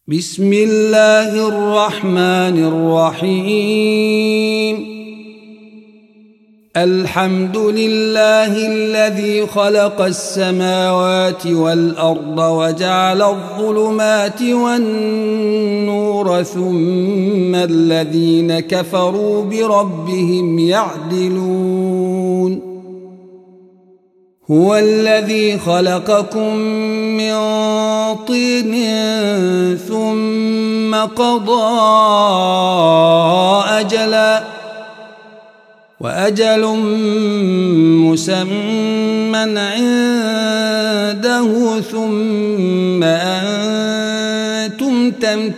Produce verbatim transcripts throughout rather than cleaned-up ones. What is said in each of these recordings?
بسم الله الرحمن الرحيم. الحمد لله الذي خلق السماوات والأرض وجعل الظلمات والنور ثم الذين كفروا بربهم يعدلون. هو الذي خلقكم من طين ثم قضى أجلا وأجل مسمى عنده ثم أنتم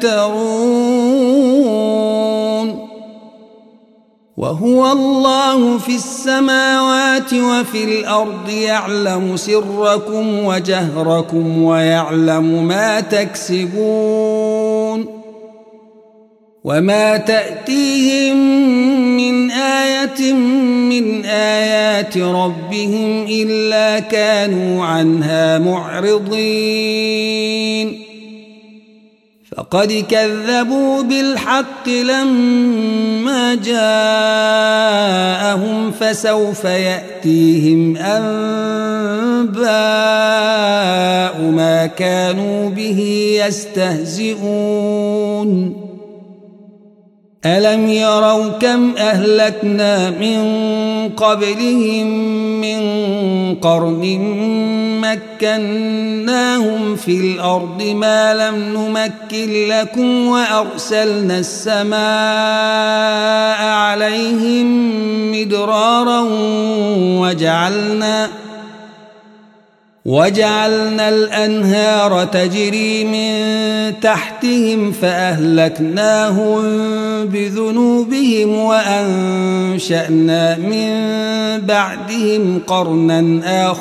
تمترون. وهو الله في السماوات وفي الأرض يعلم سركم وجهركم ويعلم ما تكسبون. وما تأتيهم من آية من آيات ربهم إلا كانوا عنها معرضين. فقد كذبوا بالحق لما جاءهم فسوف يأتيهم أنباء ما كانوا به يستهزئون. ألم يروا كم أهلكنا من قبلهم من قرن مكناهم في الأرض ما لم نمكن لكم وأرسلنا السماء عليهم مدرارا وجعلنا وجعلنا الأنهار تجري من تحتهم فأهلكناهم بذنوبهم وأنشأنا من بعدهم قرنا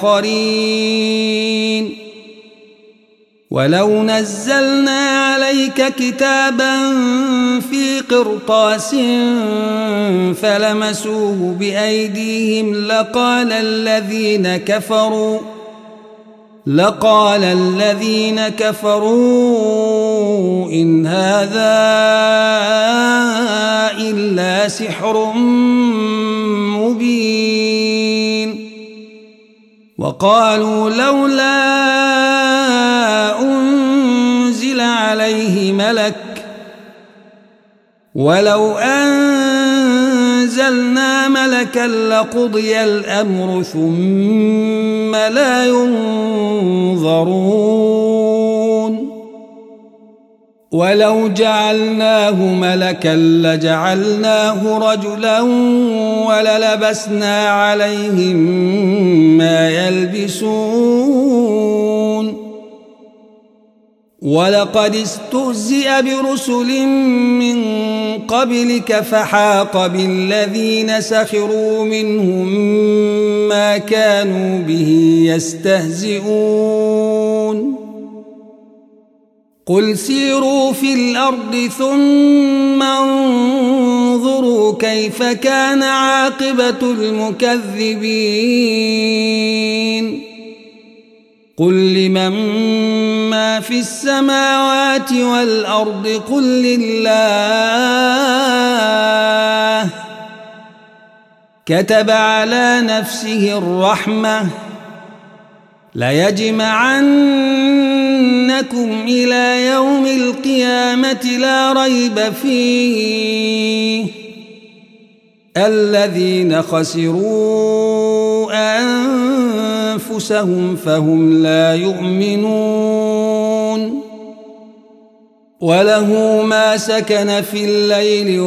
آخرين. ولو نزلنا عليك كتابا في قرطاس فلمسوه بأيديهم لقال الذين كفروا لقال الذين كفروا إن هذا إلا سحر مبين. وقالوا لولا أنزل عليه ملك ولو أنزلنا ملكا لقضي الأمر ثم لا ينظرون. ولو جعلناه ملكا لجعلناه رجلا وللبسنا عليهم ما يلبسون. ولقد استهزئ برسل من قبلك فحاق بالذين سخروا منهم ما كانوا به يستهزئون. قل سيروا في الأرض ثم انظروا كيف كان عاقبة المكذبين. قل لمن ما في السماوات والأرض قل لله كتب على نفسه الرحمة ليجمعنكم إلى يوم القيامة لا ريب فيه الذين خسروا أنفسهم فهم لا يؤمنون. وله ما سكن في الليل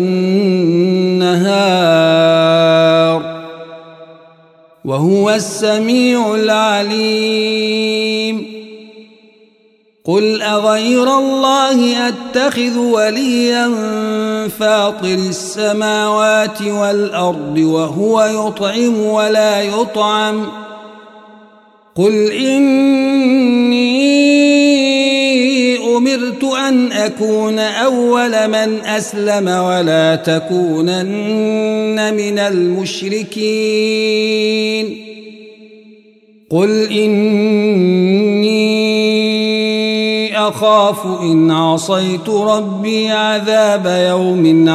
والنهار وهو السميع العليم. قل أغير الله أتخذ وليا فاطر السماوات والأرض وهو يطعم ولا يطعم قل إني أمرت أن أكون أول من أسلم ولا تكونن من المشركين. قل إني أخاف إن عصيت ربي عذاب يوم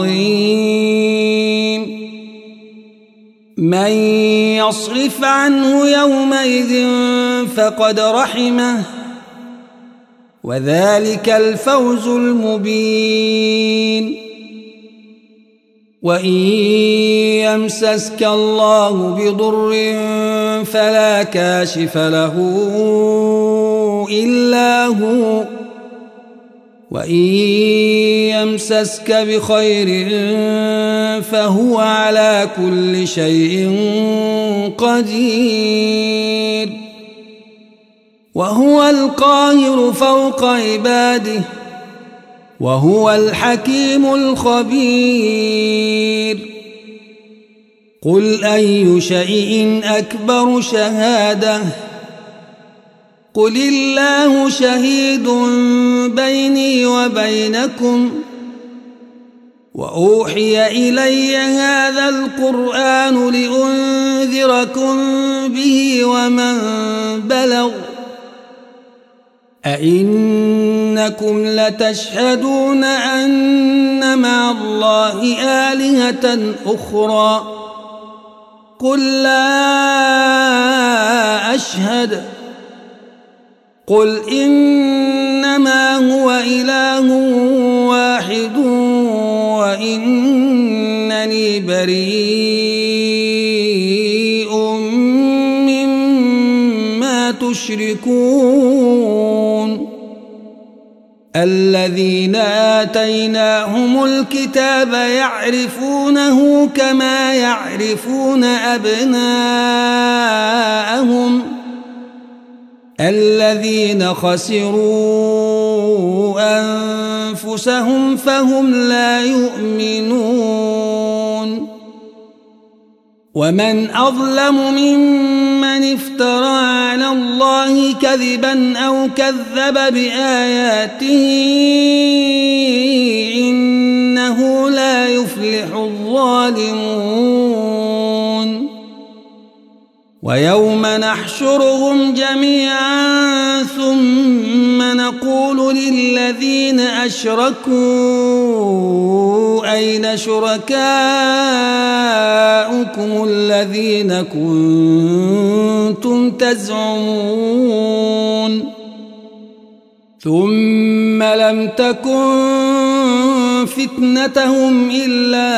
عظيم من يصرف عنه يومئذ فقد رحمه وذلك الفوز المبين وإن يمسسك الله بضر فلا كاشف له إلا هو وإن يمسسك بخير فهو على كل شيء قدير وهو القاهر فوق عباده وهو الحكيم الخبير قل أي شيء أكبر شهادة قل الله شهيد بيني وبينكم وأوحي إلي هذا القرآن لأنذركم به ومن بلغ أئنكم لتشهدون أن مع الله آلهة أخرى قل لا أشهد قل إنما هو إله واحد وإنني بريء مما تشركون الذين آتيناهم الكتاب يعرفونه كما يعرفون أبناءهم الذين خسروا أنفسهم فهم لا يؤمنون ومن أظلم ممن افترى على الله كذبا أو كذب بآياته إنه لا يفلح الظالمون ويوم نحشرهم جميعا ثم نقول للذين أشركوا أين شركاؤكم الذين كنتم تزعمون ثم لم تكن فتنتهم إلا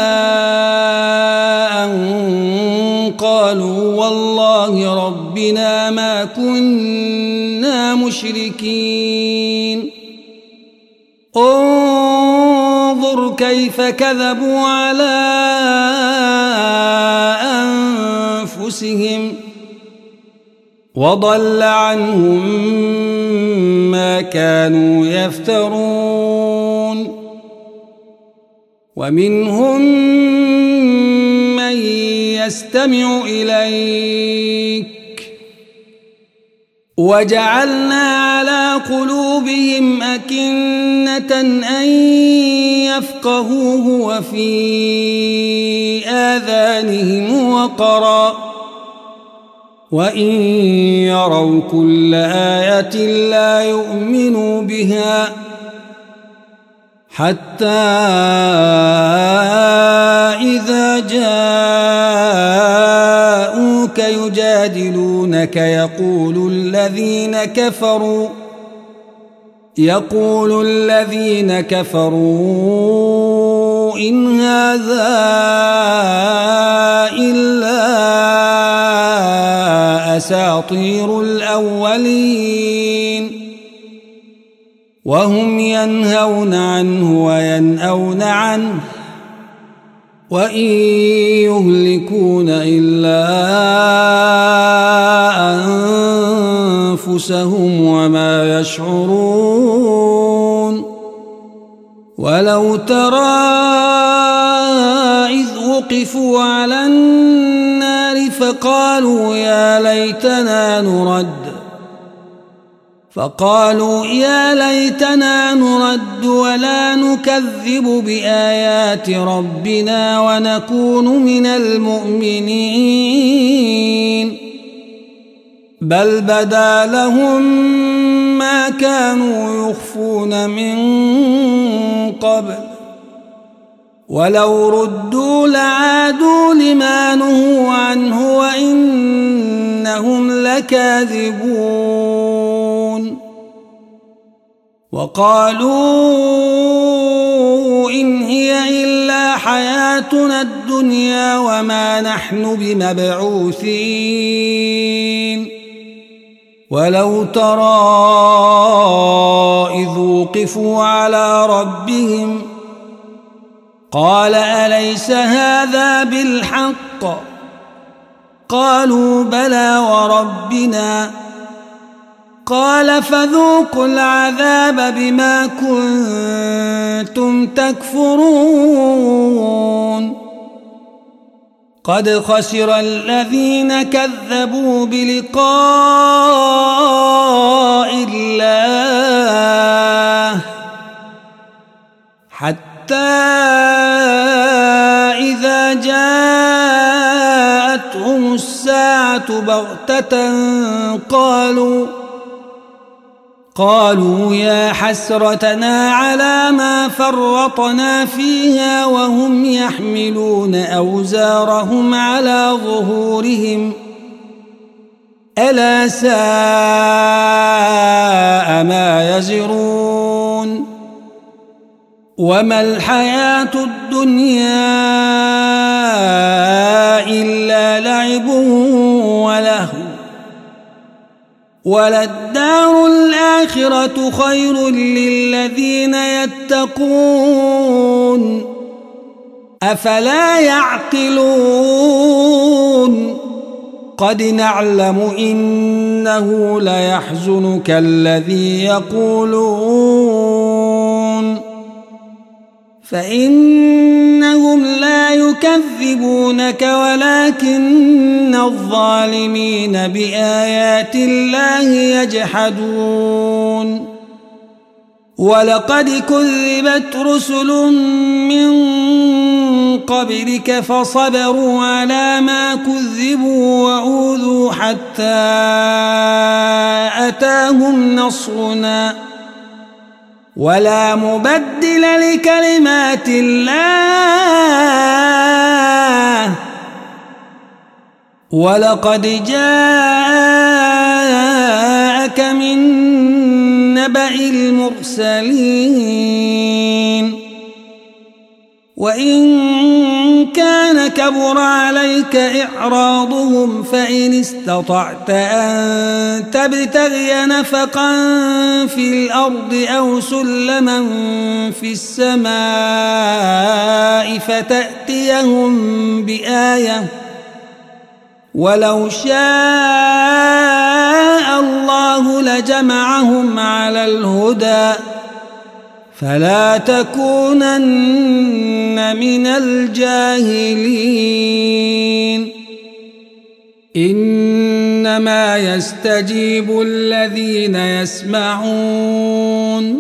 أن قالوا والله ربنا ما كنا مشركين انظر كيف كذبوا على أنفسهم وضل عنهم ما كانوا يفترون ومنهم من يستمع إليك وجعلنا على قلوبهم أكنة أن يفقهوه وفي آذانهم وقرا وإن يروا كل آية لا يؤمنوا بها حتى إذا جاءوك يجادلونك يقول الذين كفروا يقول الذين كفروا إن هذا إلا أساطير الأولين وهم ينهون عنه وينأون عنه وإن يهلكون إلا أنفسهم وما يشعرون ولو ترى إذ وقفوا على النار فقالوا يا ليتنا نرد فقالوا يا ليتنا نرد ولا نكذب بآيات ربنا ونكون من المؤمنين بل بدا لهم ما كانوا يخفون من قبل ولو ردوا لعادوا لما نهوا عنه وإنهم لكاذبون وقالوا إن هي إلا حياتنا الدنيا وما نحن بمبعوثين ولو ترى إذ وقفوا على ربهم قال أليس هذا بالحق قالوا بلى وربنا قال فذوقوا العذاب بما كنتم تكفرون قد خسر الذين كذبوا بلقاء الله حتى إذا جاءتهم الساعة بغتة قالوا قالوا يا حسرتنا على ما فرطنا فيها وهم يحملون أوزارهم على ظهورهم ألا ساء ما يزرون وما الحياة الدنيا إلا لعب ولهو وللدار الآخرة خير للذين يتقون أفلا يعقلون قد نعلم إنه ليحزنك الذي يقولون فإنهم لا يكذبونك ولكن الظالمين بآيات الله يجحدون ولقد كذبت رسل من قبلك فصبروا على ما كذبوا وأوذوا حتى أتاهم نصرنا ولا مبدل لكلمات الله ولقد جاءك من نبأ المرسلين وإن كان كبر عليك إعراضهم فإن استطعت أن تبتغي نفقا في الأرض أو سلما في السماء فتأتيهم بآية ولو شاء الله لجمعهم على الهدى فلا تكونن من الجاهلين إنما يستجيب الذين يسمعون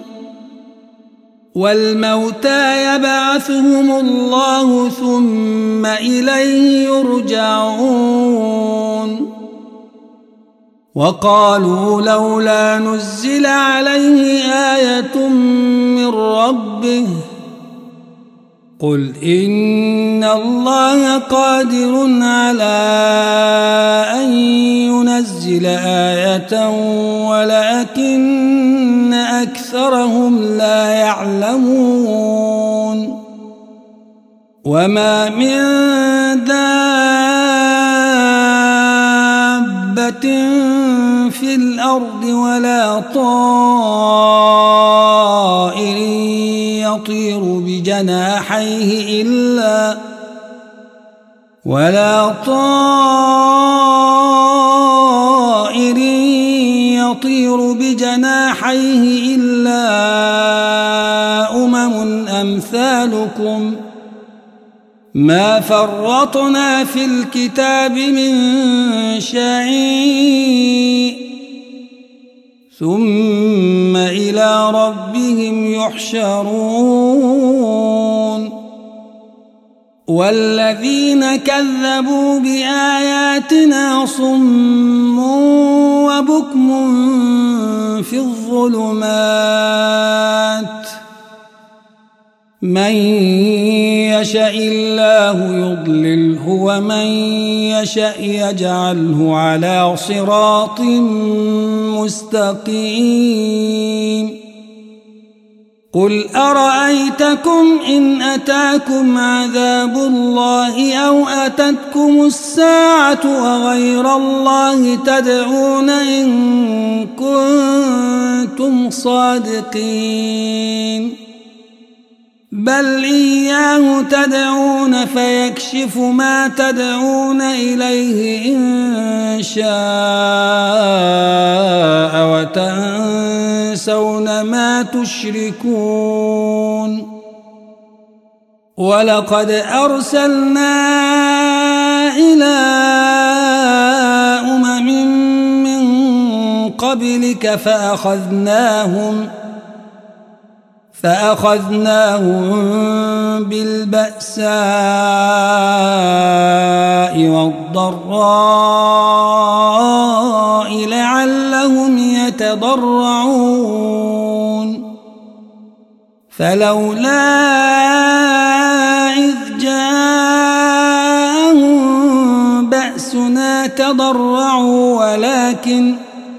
والموتى يبعثهم الله ثم إليه يرجعون وقالوا لولا نزل عليه آية من ربه قل إن الله قادر على أن ينزل آية ولكن أكثرهم لا يعلمون وما من دابة في الأرض ولا طائر يطير بجناحيه إلا ولا طائر يطير بجناحيه إلا أمم أمثالكم ما فرطنا في الكتاب من شيء ثم إلى ربهم يحشرون والذين كذبوا بآياتنا صم وبكم في الظلمات من يشاء الله يضلله ومن يشاء يجعله على صراط مستقيم قل أرأيتكم إن أتاكم عذاب الله أو أتتكم الساعة أغير الله تدعون إن كنتم صادقين بل إياه تدعون فيكشف ما تدعون إليه إن شاء وتنسون ما تشركون ولقد أرسلنا إلى أمم من قبلك فأخذناهم فأخذناهم بالبأساء والضراء لعلهم يتضرعون فلولا إذ جاءهم بأسنا تضرعوا ولكن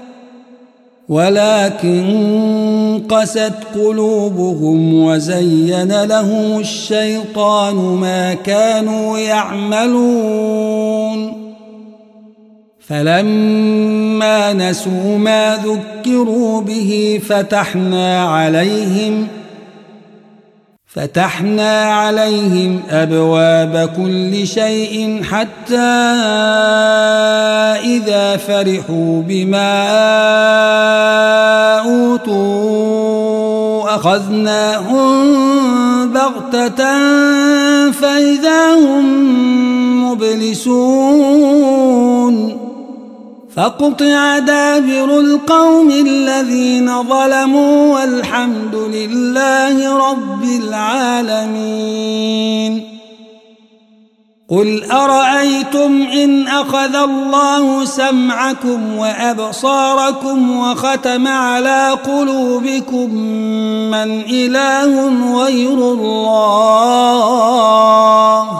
ولكن قست قلوبهم وزين لهم الشيطان ما كانوا يعملون فلما نسوا ما ذكروا به فتحنا عليهم فتحنا عليهم أبواب كل شيء حتى إذا فرحوا بما أوتوا أخذناهم بغتة فإذا هم مبلسون فقطع دابر القوم الذين ظلموا والحمد لله رب العالمين قل أرأيتم إن أخذ الله سمعكم وأبصاركم وختم على قلوبكم من إله غير الله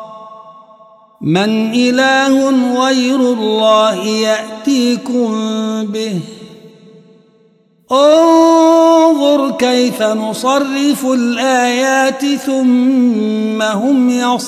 من إله غير الله يأتيكم به انظر كيف نصرف الآيات ثم هم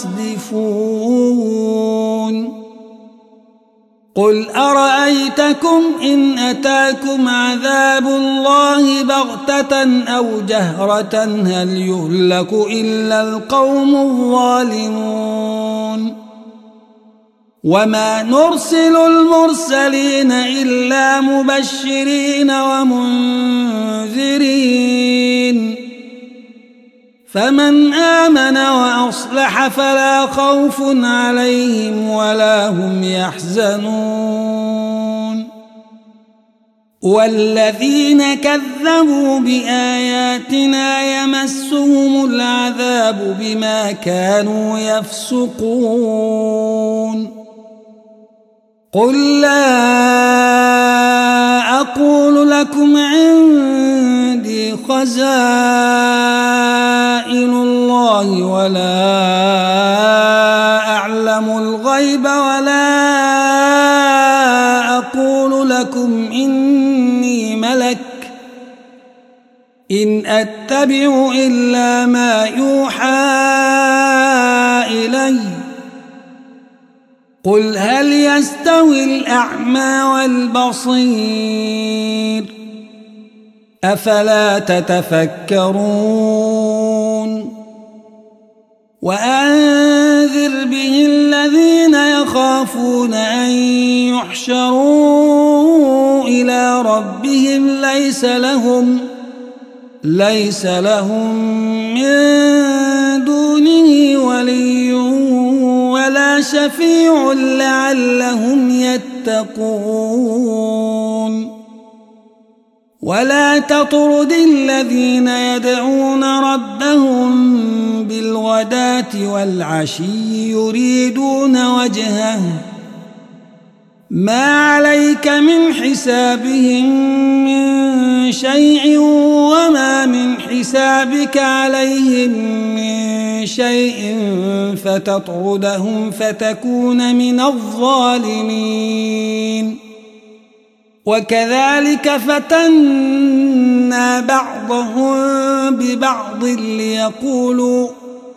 يصدفون قل أرأيتكم إن أتاكم عذاب الله بغتة أو جهرة هل يهلك إلا القوم الظالمون وما نرسل المرسلين إلا مبشرين ومنذرين فمن آمن وأصلح فلا خوف عليهم ولا هم يحزنون والذين كذبوا بآياتنا يمسهم العذاب بما كانوا يفسقون قل لا أقول لكم عندي خزائن الله ولا أعلم الغيب ولا أقول لكم إني ملك إن أتبع إلا ما يوحى إلي قل هل يستوي الأعمى والبصير أفلا تتفكرون وأنذر به الذين يخافون أن يحشروا إلى ربهم ليس لهم ليس لهم من دونه ولي ولا شفيع لعلهم يتقون ولا تطرد الذين يدعون ربهم بالغداة بالغداة والعشي يريدون وجهه ما عليك من حسابهم من شيء وما من حسابك عليهم من شيء فتطردهم فتكون من الظالمين. وكذلك فتنا بعضهم ببعض ليقولوا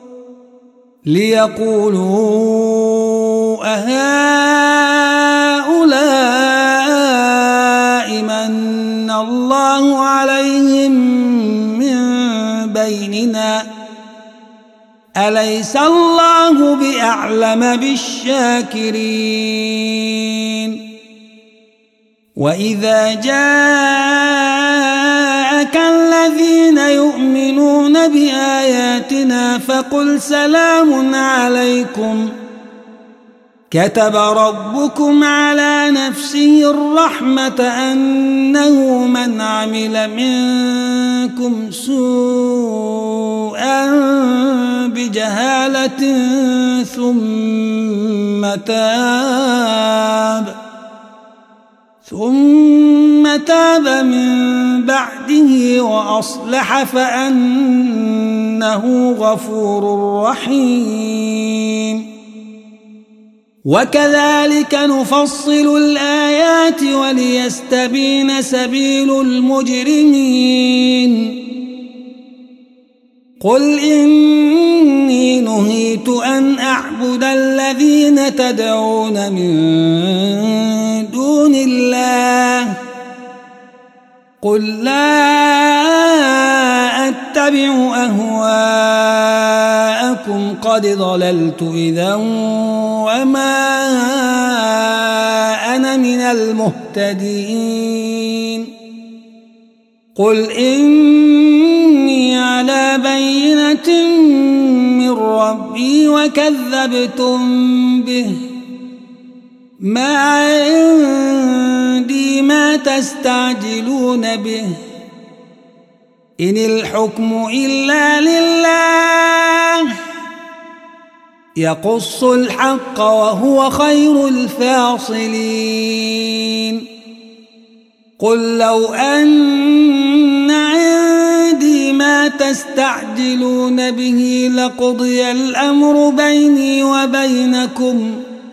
ليقولوا أهؤلاء من الله عليهم من بيننا أليس الله بأعلم بالشاكرين. وإذا جاءك الذين يؤمنون بآياتنا فقل سلام عليكم كتب ربكم على نفسه الرحمة أنه من عمل منكم سوءا بجهالة ثم تاب ثم تاب من بعده وأصلح فأنه غفور رحيم. وكذلك نفصل الآيات وليستبين سبيل المجرمين. قل إني نهيت أن أعبد الذين تدعون من دون الله قل لا أتبع أهواءكم قد ضللت إذا وما أنا من المهتدين. قل إني على بينة من ربي وكذبتم به ما عندي ما تستعجلون به إن الحكم إلا لله يقص الحق وهو خير الفاصلين. قل لو أن عندي ما تستعجلون به لقضي الأمر بيني وبينكم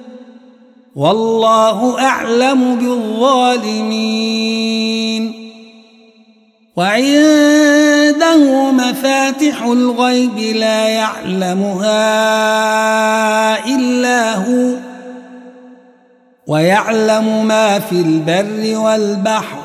والله أعلم بالظالمين. وعنده مفاتح الغيب لا يعلمها إلا هو ويعلم ما في البر والبحر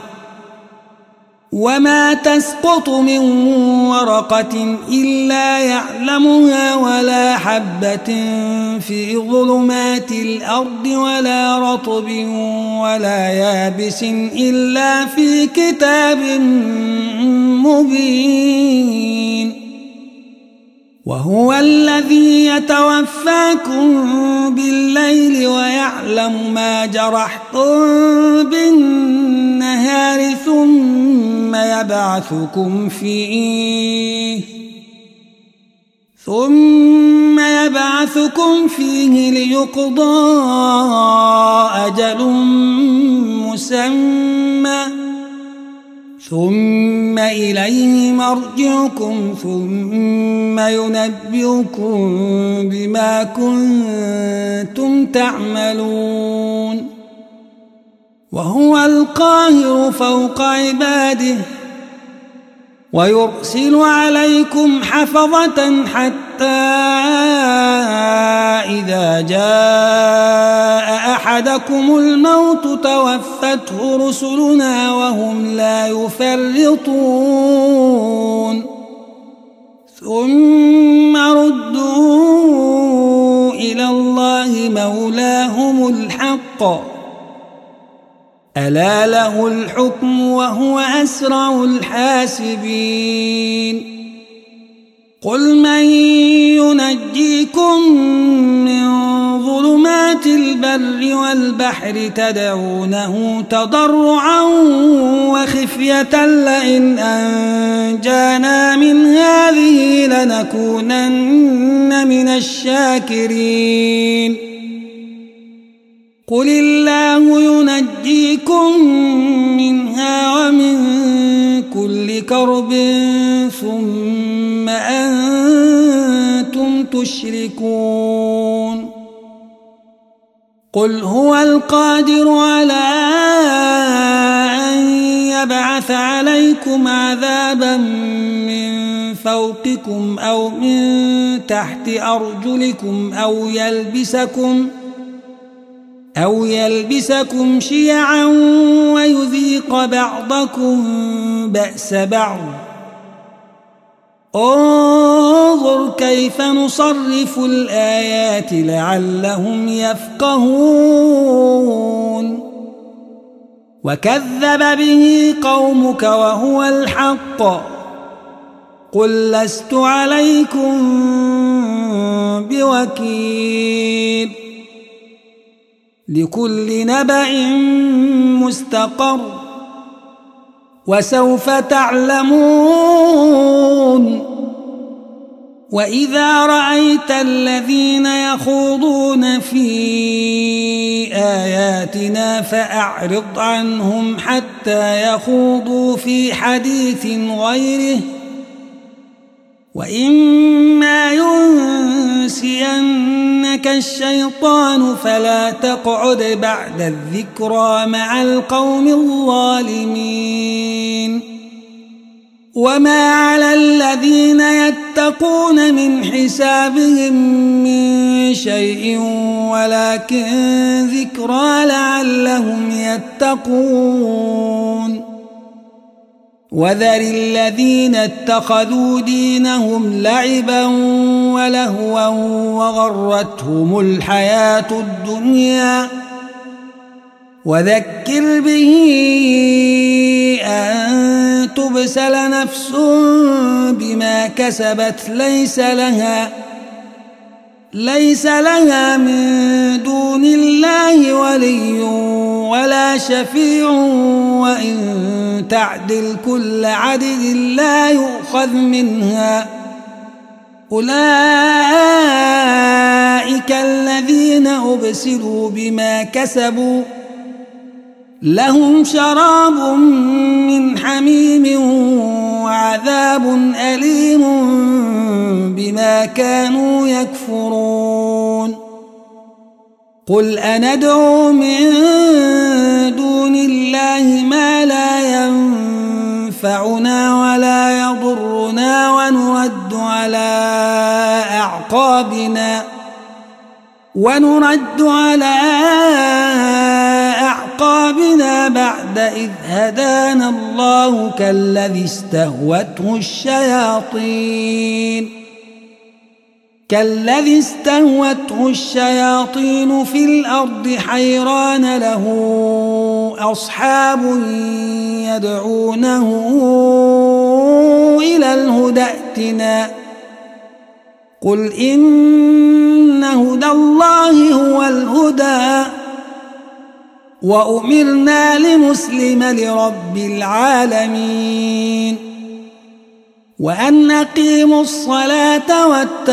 وما تسقط من ورقة إلا يعلمها ولا حبة في ظلمات الأرض ولا رطب ولا يابس إلا في كتاب مبين. وهو الذي يتوفاكم بالليل ويعلم ما جرحتم بالنهار ثم يبعثكم فيه ثم يبعثكم فيه ليقضى أجل مسمى ثم إليه مرجعكم ثم ينبئكم بما كنتم تعملون. وهو القاهر فوق عباده ويرسل عليكم حفظة حتى إذا جاء أحدكم الموت توفته رسلنا وهم لا يفرطون ثم ردوا إلى الله مولاهم الحق ألا له الحكم وهو أسرع الحاسبين. قل من ينجيكم من ظلمات البر والبحر تدعونه تضرعا وخفية لئن أنجانا من هذه لنكونن من الشاكرين قل الله ينجيكم منها ومن كل كرب ثم أنتم تشركون قل هو القادر على أن يبعث عليكم عذابا من فوقكم أو من تحت أرجلكم أو يلبسكم أو يلبسكم شيعا ويذيق بعضكم بأس بعض انظر كيف نصرف الآيات لعلهم يفقهون وكذب به قومك وهو الحق قل لست عليكم بوكيل لكل نبأ مستقر وسوف تعلمون وإذا رأيت الذين يخوضون في آياتنا فأعرض عنهم حتى يخوضوا في حديث غيره وإما ينسينك الشيطان فلا تقعد بعد الذكرى مع القوم الظالمين وما على الذين يتقون من حسابهم من شيء ولكن ذكرى لعلهم يتقون وذر الذين اتخذوا دينهم لعبا ولهوا وغرتهم الحياة الدنيا وذكر به أن تبسل نفس بما كسبت ليس لها ليس لها من دون الله ولي ولا شفيع وإن تعدل كل عدل لا يؤخذ منها أولئك الذين أبسلوا بما كسبوا لهم شراب من حميم وعذاب أليم بما كانوا يكفرون قل أندعو من دون الله ما لا ينفعنا ولا يضرنا ونرد على أعقابنا ونرد على أعقابنا بعد إذ هدانا الله كالذي استهوته الشياطين كالذي استهوته الشياطين في الأرض حيران له أصحاب يدعونه إلى الهدى ائتنا قل إن هدى الله هو الهدى وأمرنا لنسلم لرب العالمين وأن أقيموا الصلاة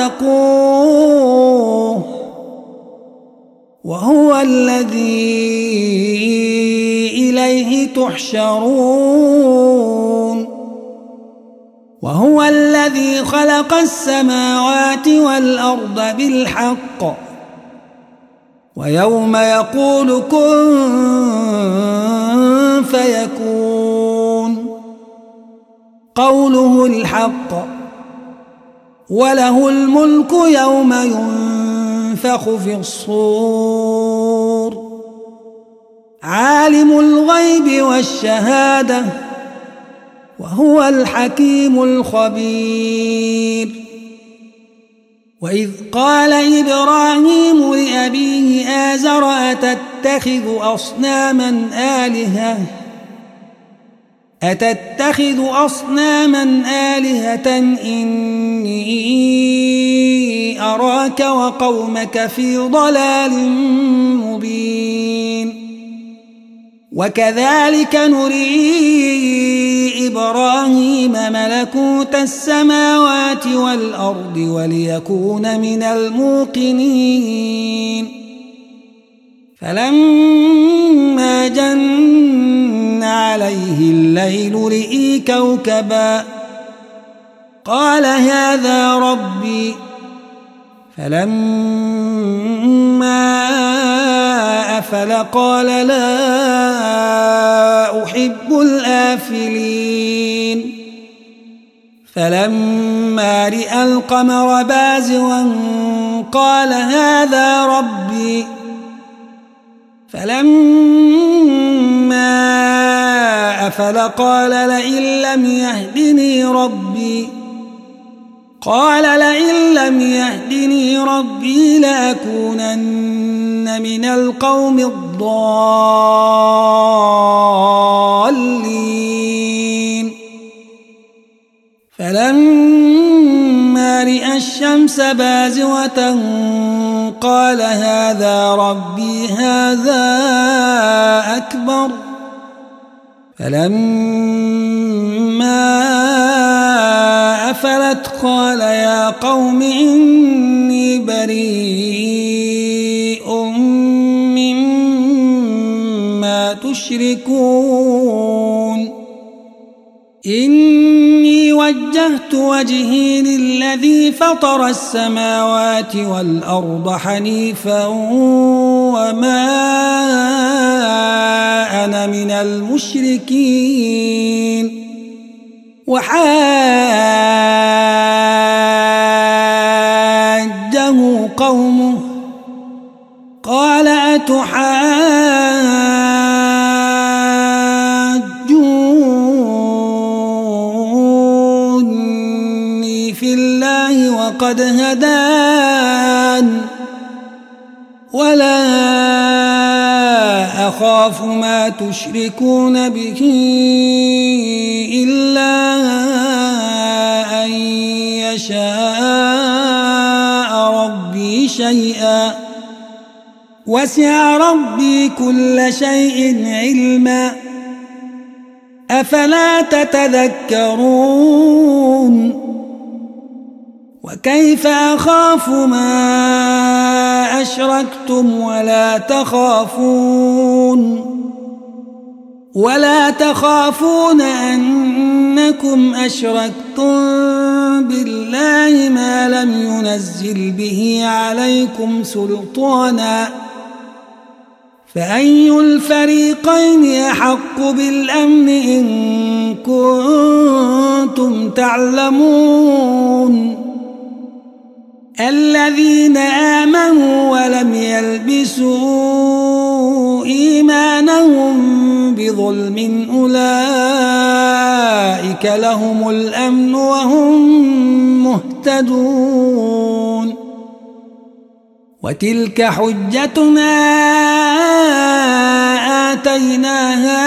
واتقوه وهو الذي إليه تحشرون وهو الذي خلق السماوات والأرض بالحق ويوم يقول كن فيكون قوله الحق وله الملك يوم ينفخ في الصور عالم الغيب والشهادة وهو الحكيم الخبير وإذ قال إبراهيم لأبيه آزر أتتخذ أصناما آلهة أتتخذ أصناما آلهة إني أراك وقومك في ضلال مبين وكذلك نري إبراهيم ملكوت السماوات والأرض وليكون من الموقنين فلما جن عليه الليل رئي كوكبا قال هذا ربي فلما أفل قال لا أحب الآفلين فلما رأى القمر بازغا قال هذا ربي فلما أفل قال لئن لم يهدني ربي قال لئن لم يهدني ربي لأكونن من القوم الضالين فلما رأى الشمس بازغة قال هذا ربي هذا أكبر فلما أفلت قال يا قوم إني بريء مما تشركون إني وجهت وجهي للذي فطر السماوات والأرض حنيفا وما أنا من المشركين وحاجه قومه قال أتحاجوني في الله وقد هدان ولا أخاف ما تشركون به إلا أن يشاء ربي شيئا وسع ربي كل شيء علما أفلا تتذكرون وكيف أخاف ما أشركتم ولا تخافون ولا تخافون أنكم أشركتم بالله ما لم ينزل به عليكم سلطانا فأي الفريقين أحق بالأمن إن كنتم تعلمون الذين آمنوا ولم يلبسوا إيمانهم بظلم أولئك لهم الأمن وهم مهتدون وتلك حجتنا آتيناها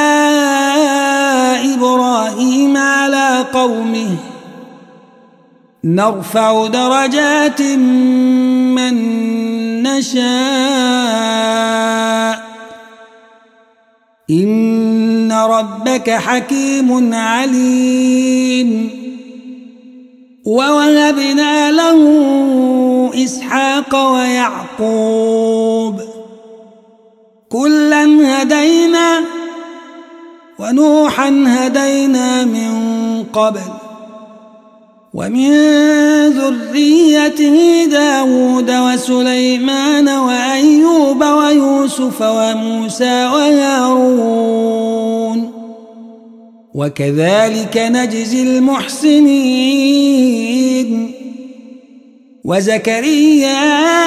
إبراهيم على قومه نرفع درجات من نشاء إن ربك حكيم عليم ووهبنا له إسحاق ويعقوب كلا هدينا ونوحا هدينا من قبل ومن ذريته داود وسليمان وأيوب ويوسف وموسى وهارون وكذلك نجزي المحسنين وزكريا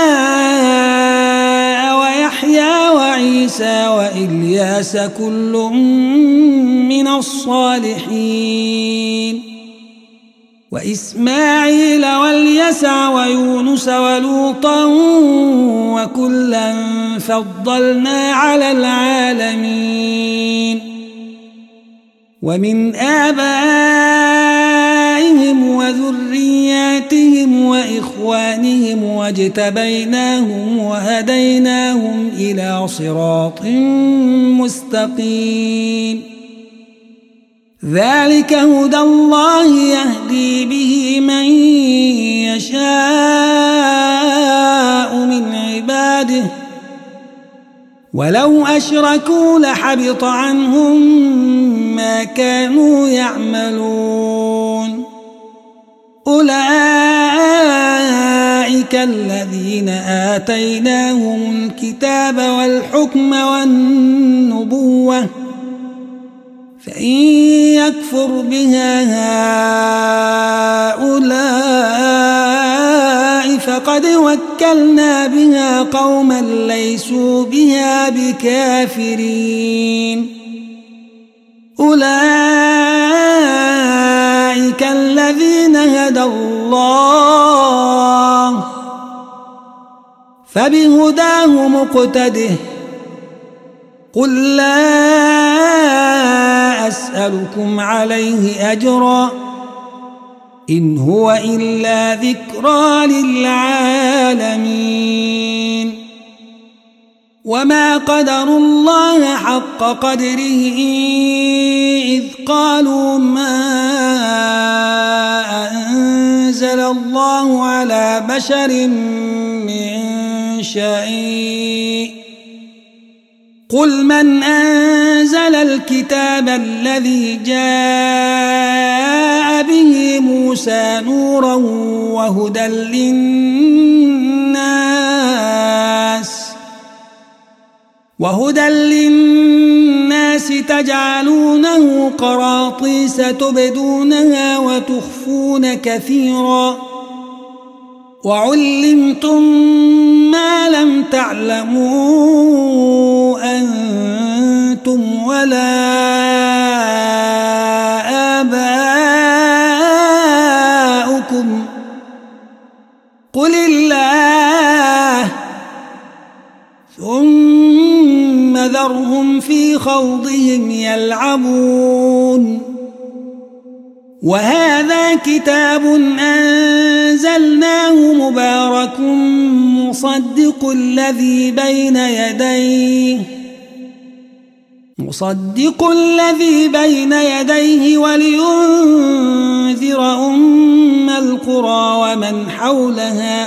ويحيى وعيسى وإلياس كل من الصالحين وإسماعيل واليسع ويونس ولوطا وكلا فضلنا على العالمين ومن آبائهم وذرياتهم وإخوانهم واجتبيناهم وهديناهم إلى صراط مستقيم ذلك هدى الله يهدي به من يشاء من عباده ولو أشركوا لحبط عنهم ما كانوا يعملون أولئك الذين آتيناهم الكتاب والحكم والنبوة فإن يكفر بها هؤلاء فقد وكلنا بها قوما ليسوا بها بكافرين أولئك الذين هدى الله فبهداه مقتده قل لا أسألكم عليه أجرا إن هو إلا ذكرى للعالمين وما قدروا الله حق قدره إذ قالوا ما أنزل الله على بشر من شيء قل من أنزل الكتاب الذي جاء به موسى نورا وهدى للناس وهدى للناس تجعلونه قراطيس تبدونها وتخفون كثيرا وعلمتم ما لم تعلموا أنتم ولا آباؤكم قل الله ثم ذرهم في خوضهم يلعبون وهذا كتاب أنزلناه مبارك مصدق الذي بين يديه مصدق الذي بين يديه ولينذر أم القرى ومن حولها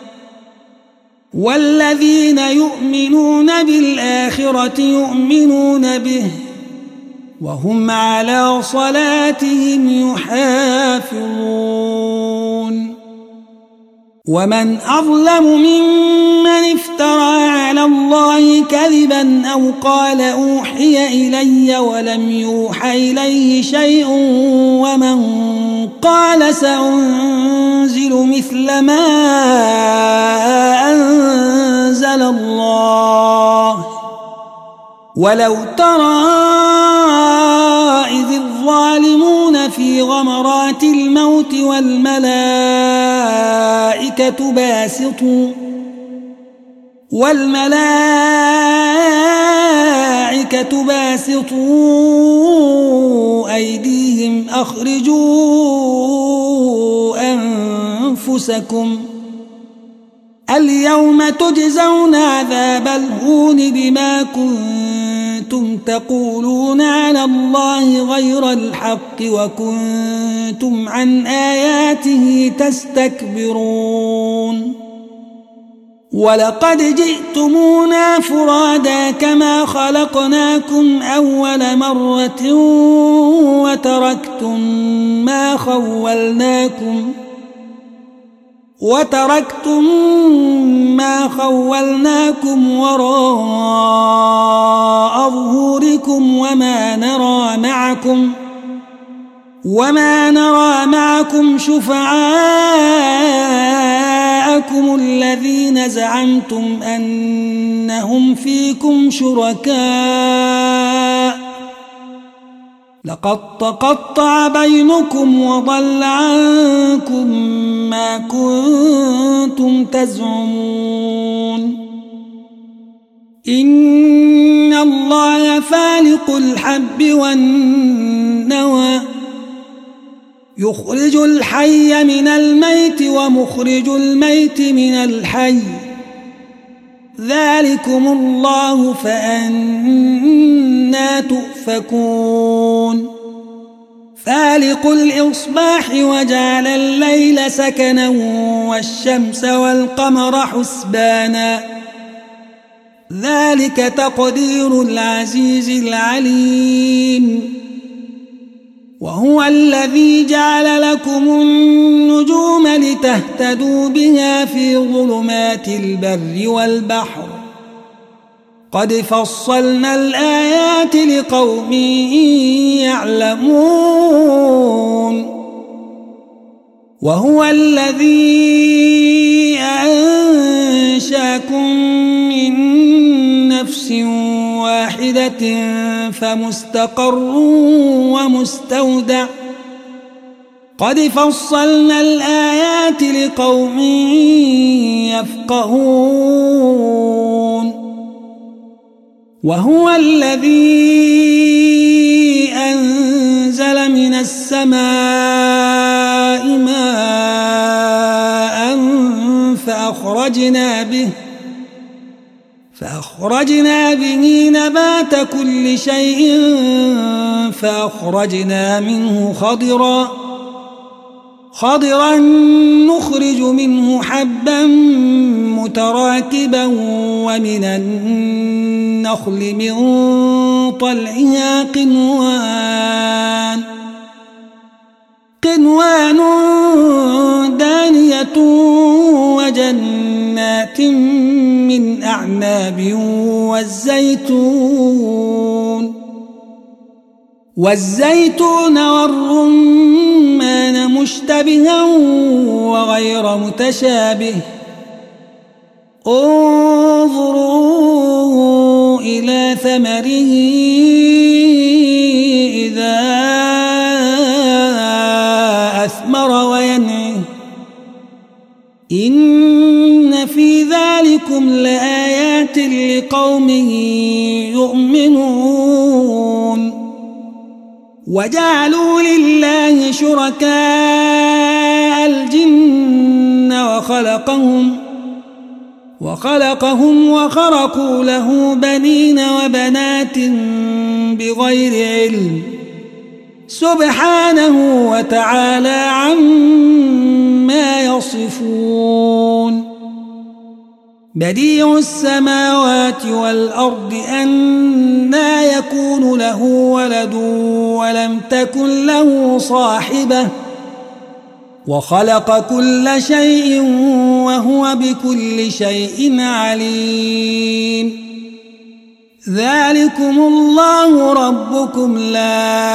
والذين يؤمنون بالآخرة يؤمنون به وهم على صلاتهم يحافظون ومن أظلم ممن افترى على الله كذبا أو قال أوحي إلي ولم يوحى إليه شيء ومن قال سأنزل مثل ما أنزل الله ولو ترى إذ الظالمون في غمرات الموت والملائكة باسطوا والملائكة باسطوا أيديهم أخرجوا أنفسكم اليوم تجزون عذاب الهون بما كنتم تقولون على الله غير الحق وكنتم عن آياته تستكبرون ولقد جئتمونا فرادا كما خلقناكم أول مرة وتركتم ما خولناكم وتركتم ما خولناكم وراء ظهوركم وما نرى معكم وما نرى معكم شفعاءكم الذين زعمتم أنهم فيكم شركاء لقد تقطع بينكم وضل عنكم ما كنتم تزعمون إن الله فالق الحب والنوى يخرج الحي من الميت ومخرج الميت من الحي ذلكم الله فأنى تؤفكون فالق الإصباح وجعل الليل سكنا والشمس والقمر حسبانا ذلك تقدير العزيز العليم وهو الذي جعل لكم النجوم لتهتدوا بها في ظلمات البر والبحر قد فصلنا الآيات لقوم يعلمون وهو الذي أنشاكم من نفس واحدة فمستقر ومستودع قد فصلنا الآيات لقوم يفقهون وهو الذي أنزل من السماء ماء فأخرجنا به فأخرجنا به نبات كل شيء فأخرجنا منه خضرا خضرا نخرج منه حبا متراكبا ومن النخل من طلعها قنوان قنوان دانية وجنات من أعناب والزيتون والزيتون والرمان مشتبها وغير متشابه انظروا إلى ثمره إذا أثمر وينعه إن في ذلكم لآيات لقوم يؤمنون وجعلوا لله شركاء الجن وخلقهم وخلقهم وخرقوا له بنين وبنات بغير علم سبحانه وتعالى عما يصفون بديع السماوات والأرض أنى يكون له ولد ولم تكن له صاحبة وخلق كل شيء وهو بكل شيء عليم ذلكم الله ربكم لا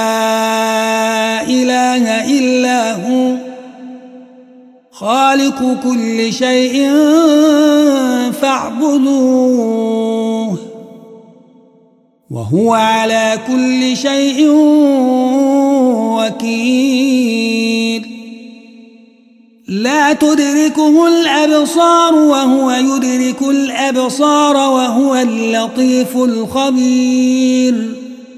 إله إلا هو خالق كل شيء فاعبدوه وهو على كل شيء وكيل لا تدركه الأبصار وهو يدرك الأبصار وهو اللطيف الخبير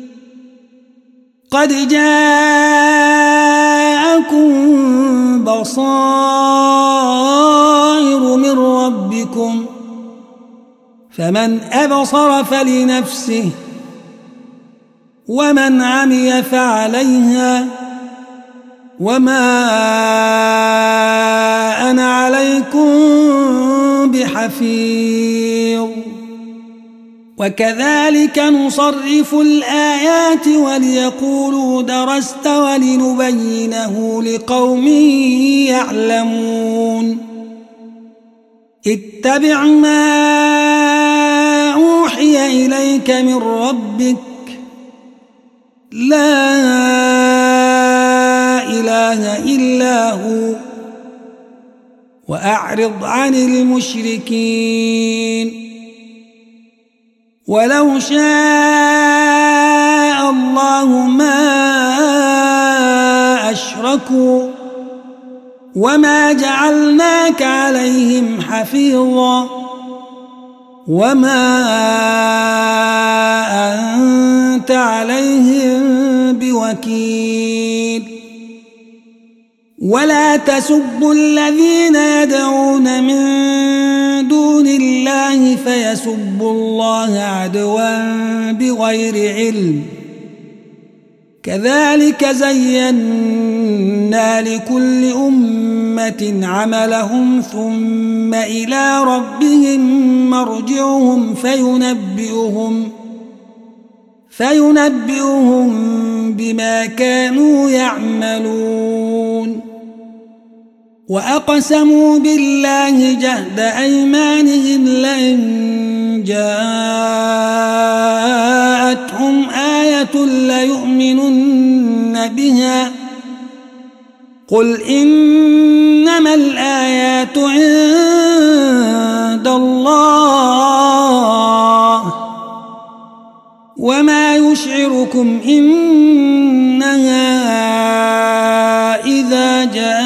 قد جاءكم بصائر من ربكم فمن أبصر فلنفسه ومن عمي فعليها وما أنا عليكم بحفيظ وكذلك نصرف الآيات وليقولوا درست ولنبينه لقوم يعلمون اتبع ما أوحي إليك من ربك لا إله إلا هو وأعرض عن المشركين ولو شاء الله ما أشركوا وما جعلناك عليهم حفيظا وما أنت عليهم بوكيل ولا تسبوا الذين يدعون من دون الله فيسبوا الله عدوا بغير علم كذلك زينا لكل أمة عملهم ثم إلى ربهم مرجعهم فينبئهم فينبئهم بما كانوا يعملون وأقسموا بالله جهد أيمانهم لئن جاءتهم آية ليؤمنن بها قل إنما الآيات عند الله وما يشعركم إنها إذا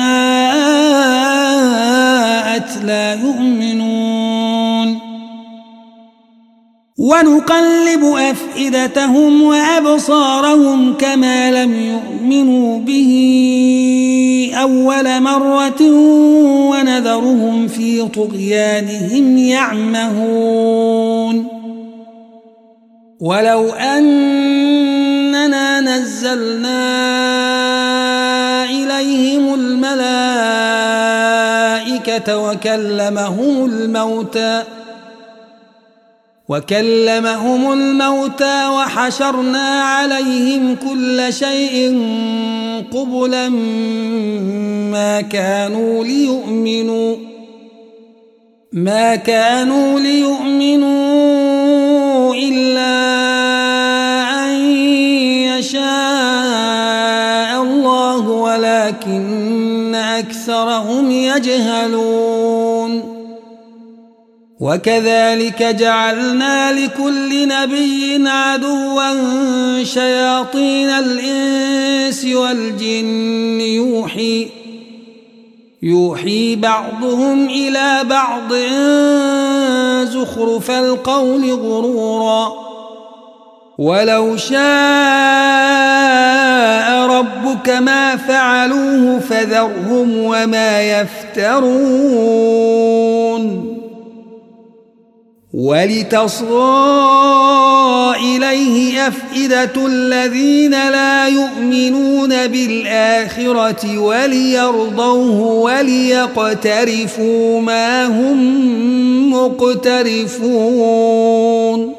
جاءت لا يؤمنون ونقلب أفئدتهم وأبصارهم كما لم يؤمنوا به أول مرة ونذرهم في طغيانهم يعمهون ولو أننا نزلنا إليهم الملائكة وكلمهم الموتى وكلمهم الموتى وحشرنا عليهم كل شيء قبلا ما كانوا ليؤمنوا ما كانوا ليؤمنوا إلا أن يشاء الله ولكن أكثرهم يجهلون وكذلك جعلنا لكل نبي عدوا شياطين الإنس والجن يوحي يوحي بعضهم إلى بعض زخرف القول غرورا ولو شاء ربك ما فعلوه فذرهم وما يفترون ولتصغى إليه أفئدة الذين لا يؤمنون بالآخرة وليرضوه وليقترفوا ما هم مقترفون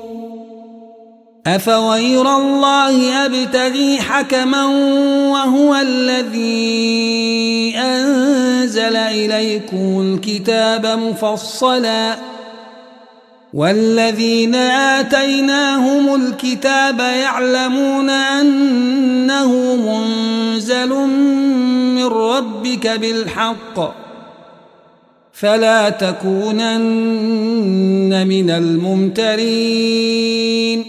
أفغير الله أبتغي حكما وهو الذي أنزل إليكم الكتاب مفصلا والذين آتيناهم الكتاب يعلمون أنه منزل من ربك بالحق فلا تكونن من الممترين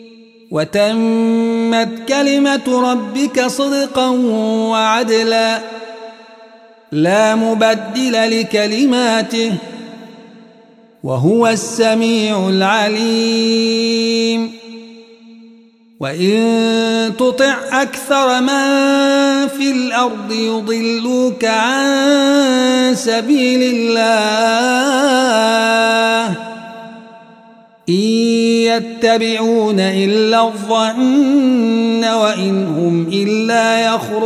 وتمت كلمة ربك صدقا وعدلا لا مبدل لكلماته وهو السميع العليم وإن تطع أكثر من في الأرض يضلوك عن سبيل الله إن يتبعون إلا الظن وإن هم إلا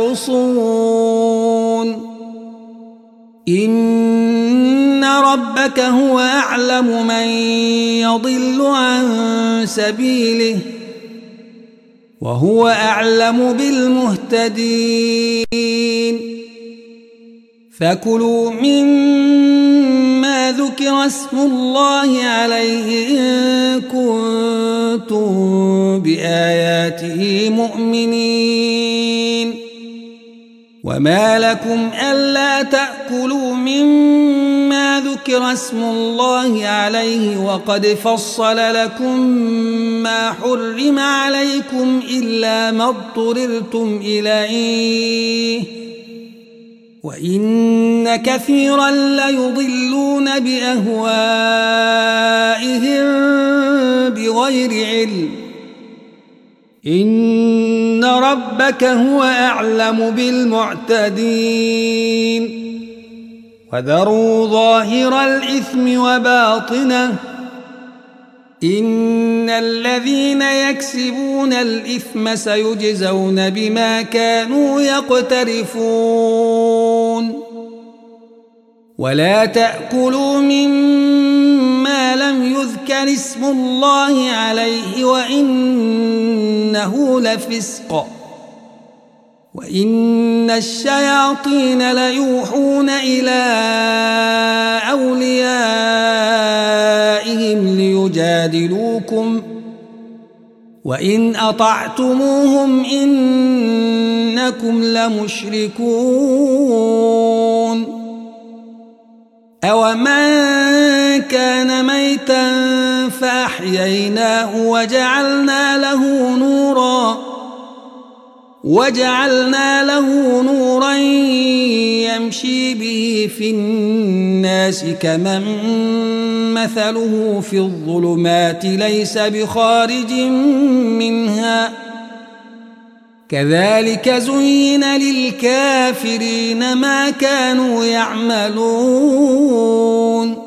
يخرصون إن ربك هو أعلم من يضل عن سبيله وهو أعلم بالمهتدين فكلوا مما ذكر اسم الله عليه إن كنتم بآياته مؤمنين وما لكم ألا تأكلوا مما ذكر اسم الله عليه وقد فصل لكم ما حرم عليكم إلا ما اضطررتم إليه وإن كثيرا ليضلون بأهوائهم بغير علم إن ربك هو أعلم بالمعتدين وذروا ظاهر الإثم وباطنه إن الذين يكسبون الإثم سيجزون بما كانوا يقترفون ولا تأكلوا مما لم يذكر اسم الله عليه وإنه لفسق وإن الشياطين ليوحون إلى أوليائهم ليجادلوكم وإن أطعتموهم إنكم لمشركون أومن كان ميتا فأحييناه وجعلنا له نورا وجعلنا له نورا يمشي به في الناس كمن مثله في الظلمات ليس بخارج منها كذلك زين للكافرين ما كانوا يعملون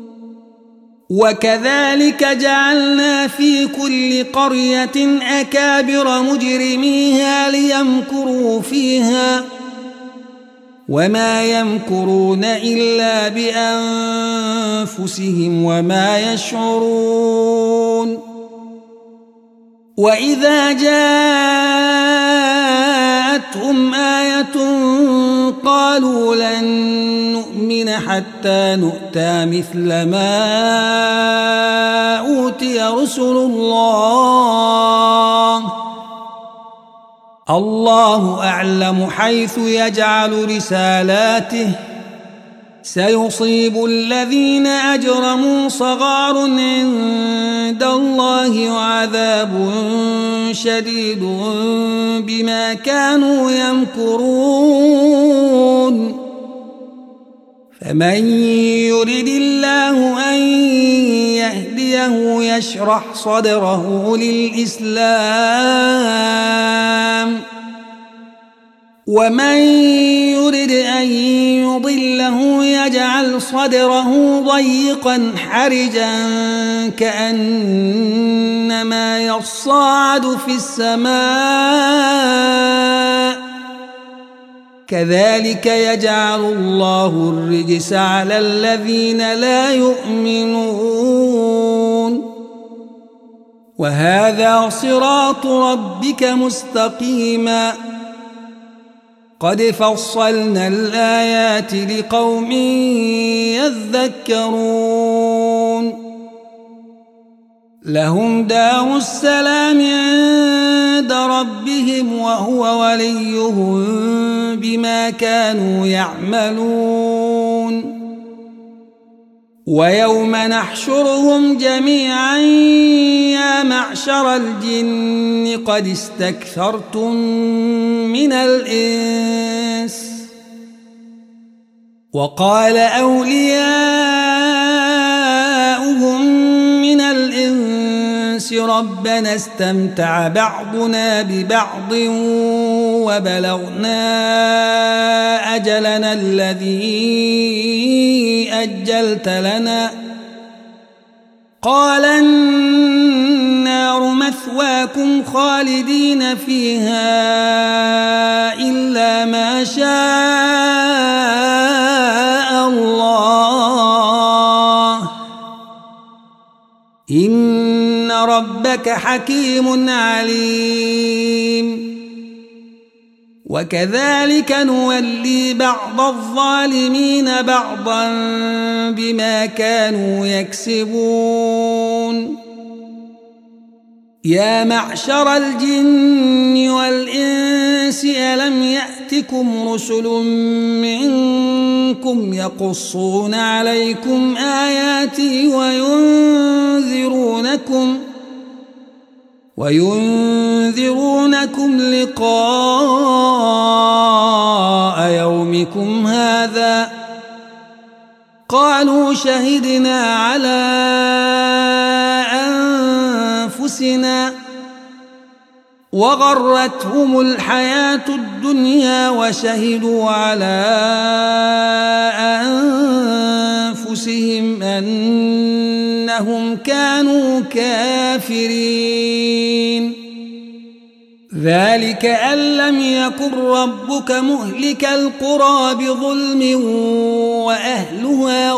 وكذلك جعلنا في كل قرية أكابر مجرميها ليمكروا فيها وما يمكرون إلا بأنفسهم وما يشعرون وإذا جاءتهم آية قالوا لن نؤمن حتى نؤتى مثل ما أوتي رسل الله الله أعلم حيث يجعل رسالاته سيصيب الذين أجرموا صغار عند الله وعذاب شديد بما كانوا يمكرون فمن يرد الله أن يهديه يشرح صدره للإسلام ومن يرد أن يضله يجعل صدره ضيقا حرجا كأنما يصعد في السماء كذلك يجعل الله الرجس على الذين لا يؤمنون وهذا صراط ربك مستقيما قد فصلنا الآيات لقوم يذكرون لهم دار السلام عند ربهم وهو وليهم بما كانوا يعملون ويوم نحشرهم جميعا يا معشر الجن قد استكثرتم من الإنس وقال أولياؤهم من الإنس ربنا استمتع بعضنا ببعض وبلغنا أجلنا الذي أجلت لنا قال النار مثواكم خالدين فيها إلا ما شاء الله إن ربك حكيم عليم وكذلك نولي بعض الظالمين بعضا بما كانوا يكسبون يا معشر الجن والإنس ألم يأتكم رسل منكم يقصون عليكم آياتي وينذرونكم وينذرونكم لقاء يومكم هذا قالوا شهدنا على أنفسنا وغرتهم الحياة الدنيا وشهدوا على أنفسهم أنهم إنهم كانوا كافرين ذلك أن لم يكن ربك مهلك القرى بظلم وأهلها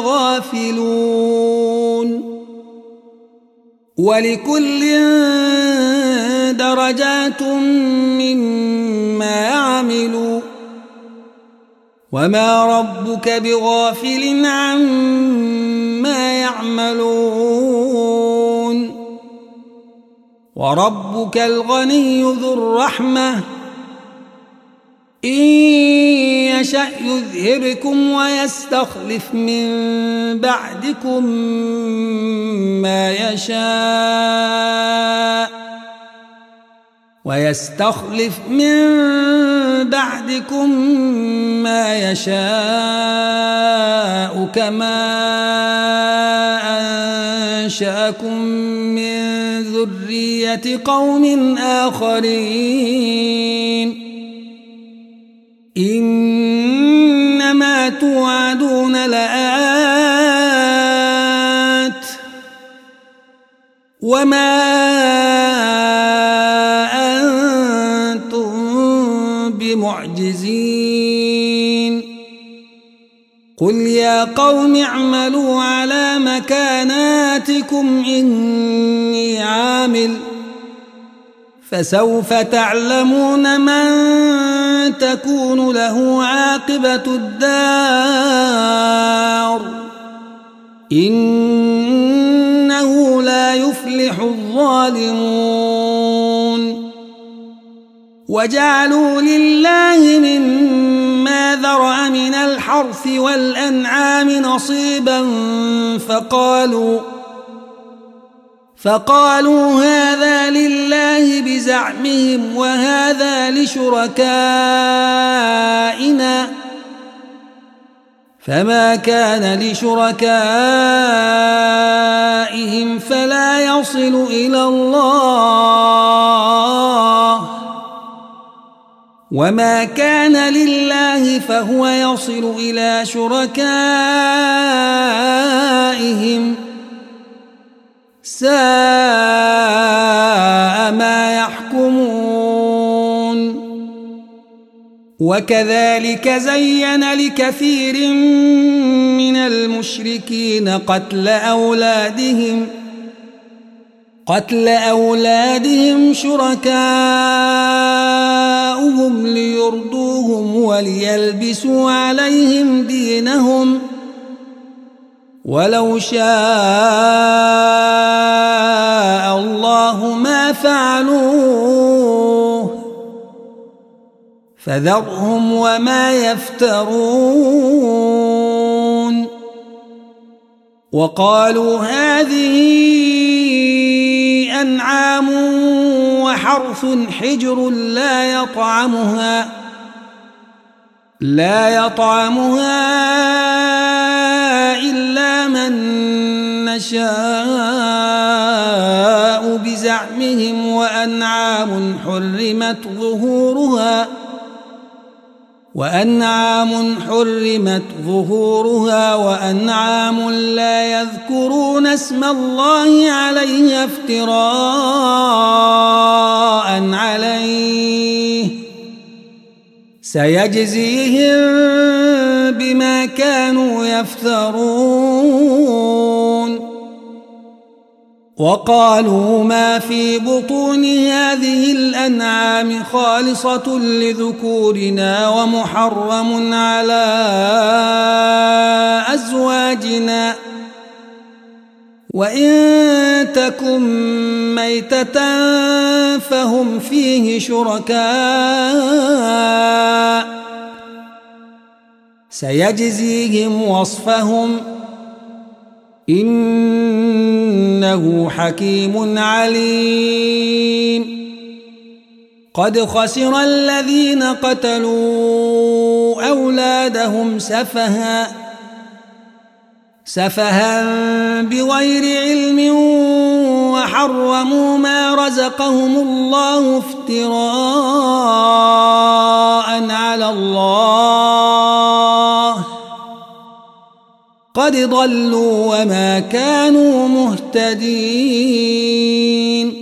غافلون ولكل درجات مما عملوا وما ربك بغافل عما يعملون وربك الغني ذو الرحمة إن يشأ يذهبكم ويستخلف من بعدكم ما يشاء ويستخلف من بعدكم ما يشاء كما أنشأكم من ذرية قوم آخرين إنما توعدون لآت وما أنتم بمعجزين قل يا قوم اعملوا على مكاناتكم إني عامل فسوف تعلمون من تكون له عاقبة الدار إنه لا يفلح الظالمون وجعلوا لله مما ذرأ من الحرث والأنعام نصيبا فقالوا فقالوا هذا لله بزعمهم وهذا لشركائنا فما كان لشركائهم فلا يصل إلى الله وما كان لله فهو يصل إلى شركائهم ساء ما يحكمون وكذلك زين لكثير من المشركين قتل أولادهم قتل أولادهم شركاؤهم ليرضوهم وليلبسوا عليهم دينهم ولو شاء الله ما فعلوه فذرهم وما يفترون وقالوا هذه أنعام وحرث حجر لا يطعمها لا يطعمها إلا من نشاء بزعمهم وأنعام حرمت ظهورها وأنعام حرمت ظهورها وأنعام لا يذكرون اسم الله عليها افتراء عليه سيجزيهم بما كانوا يفترون وقالوا ما في بطون هذه الأنعام خالصة لذكورنا ومحرم على أزواجنا وإن تكن ميتة فهم فيه شركاء سيجزيهم وصفهم إنه حكيم عليم قد خسر الذين قتلوا أولادهم سفها سفها بغير علم وحرموا ما رزقهم الله افتراء على الله قد ضلوا وما كانوا مهتدين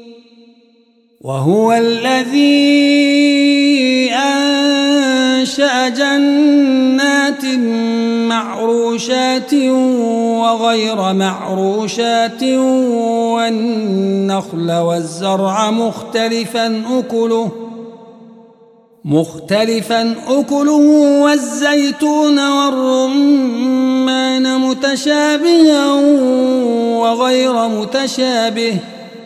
وهو الذي أنشأ جنات معروشات وغير معروشات والنخل والزرع مختلفا أكله مختلفا أكله والزيتون والرمان متشابها وغير متشابه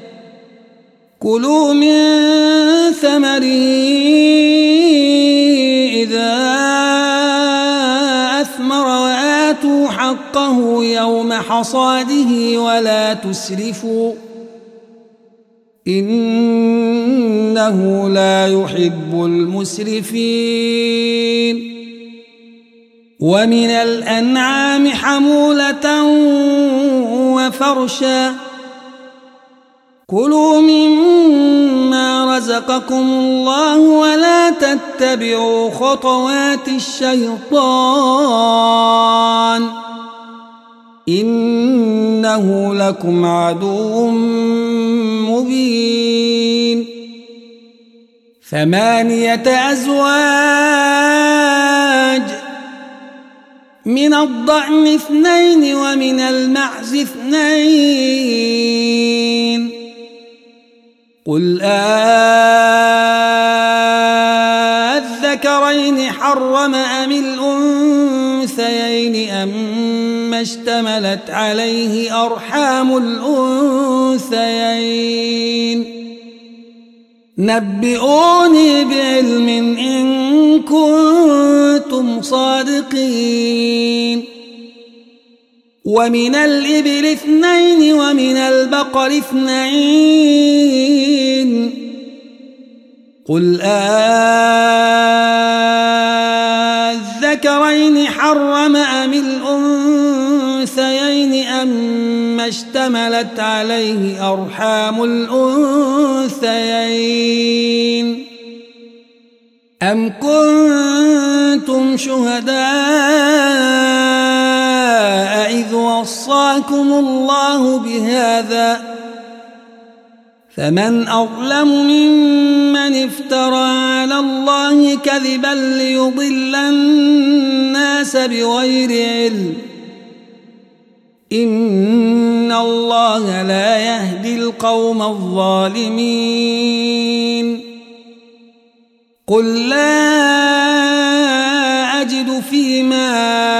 كلوا من ثمره إذا أثمر وآتوا حقه يوم حصاده ولا تسرفوا إنه لا يحب المسرفين ومن الأنعام حمولة وفرشا كلوا مما رزقكم الله ولا تتبعوا خطوات الشيطان إنه لكم عدو مبين ثمانية أزواج من الضأن اثنين ومن المعز اثنين قل أذكرين حرم أم الأنثيين أما اشتملت عليه أرحام الأنثيين نبئوني بعلم إن كنتم صادقين ومن الإبل اثنين ومن البقر اثنين قل أذكرين حرم أم الأنثيين أما اشتملت عليه أرحام الأنثيين أم كنتم شهداء إذ وصاكم الله بهذا فمن أظلم ممن افترى على الله كذبا ليضل الناس بغير علم إن الله لا يهدي القوم الظالمين قل لا أجد فيما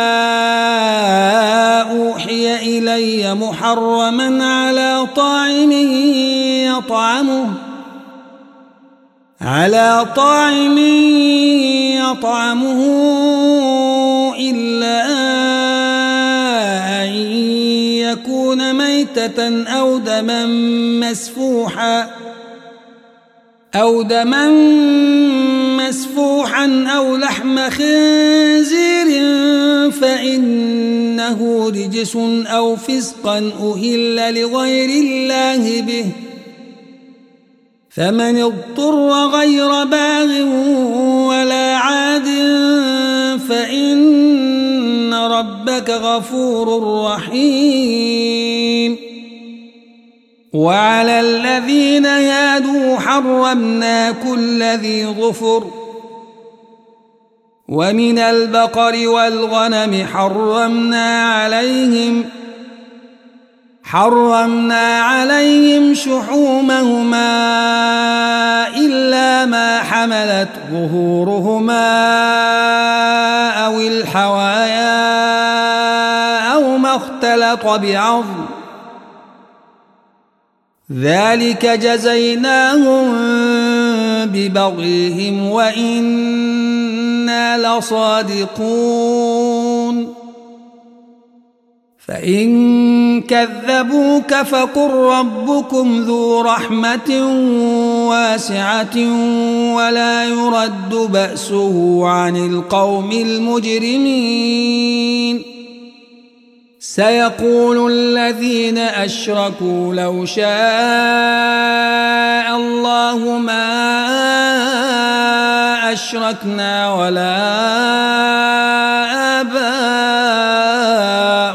أوحي إلي محرما على طاعم يطعمه على طاعم يطعمه إلا أن يكون ميتة أو دما مسفوحا أو دما مسفوحا أو لحم خنزير فإنه رجس أو فسقا أهل لغير الله به فمن اضطر غير باغ ولا عاد فإن ربك غفور رحيم وعلى الذين هادوا حرمنا كل ذي ظفر ومن البقر والغنم حرمنا عليهم حرمنا عليهم شحومهما إلا ما حملت ظهورهما أو الحوايا أو ما اختلط بعظم ذلك جزيناهم ببغيهم وإنا لصادقون فإن كذبوك فقل ربكم ذو رحمة واسعة ولا يرد بأسه عن القوم المجرمين سيقول الذين أشركوا لو شاء الله ما أشركنا ولا آباؤنا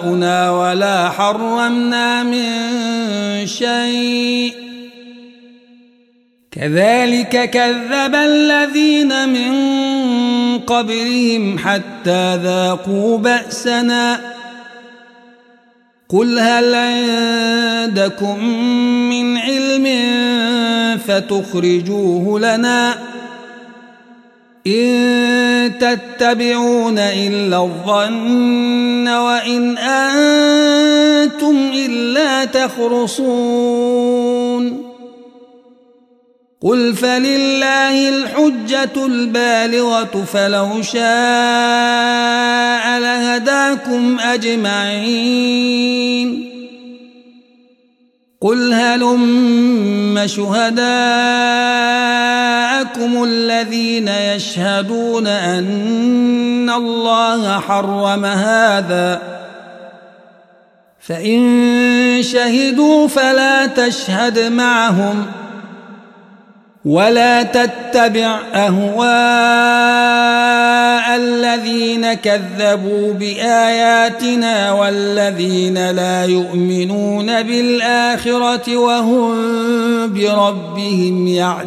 حرمنا من شيء كذلك كذب الذين من قبلهم حتى ذاقوا بأسنا قل هل عندكم من علم فتخرجوه لنا إن تتبعون إلا الظن وإن أنتم إلا تخرصون قل فلله الحجة البالغة فلو شاء لهداكم أجمعين قل هلم شهداءكم الذين يشهدون أن الله حرم هذا فإن شهدوا فلا تشهد معهم ولا تتبع أهواء الذين كذبوا بآياتنا والذين لا يؤمنون بالآخرة وهم بربهم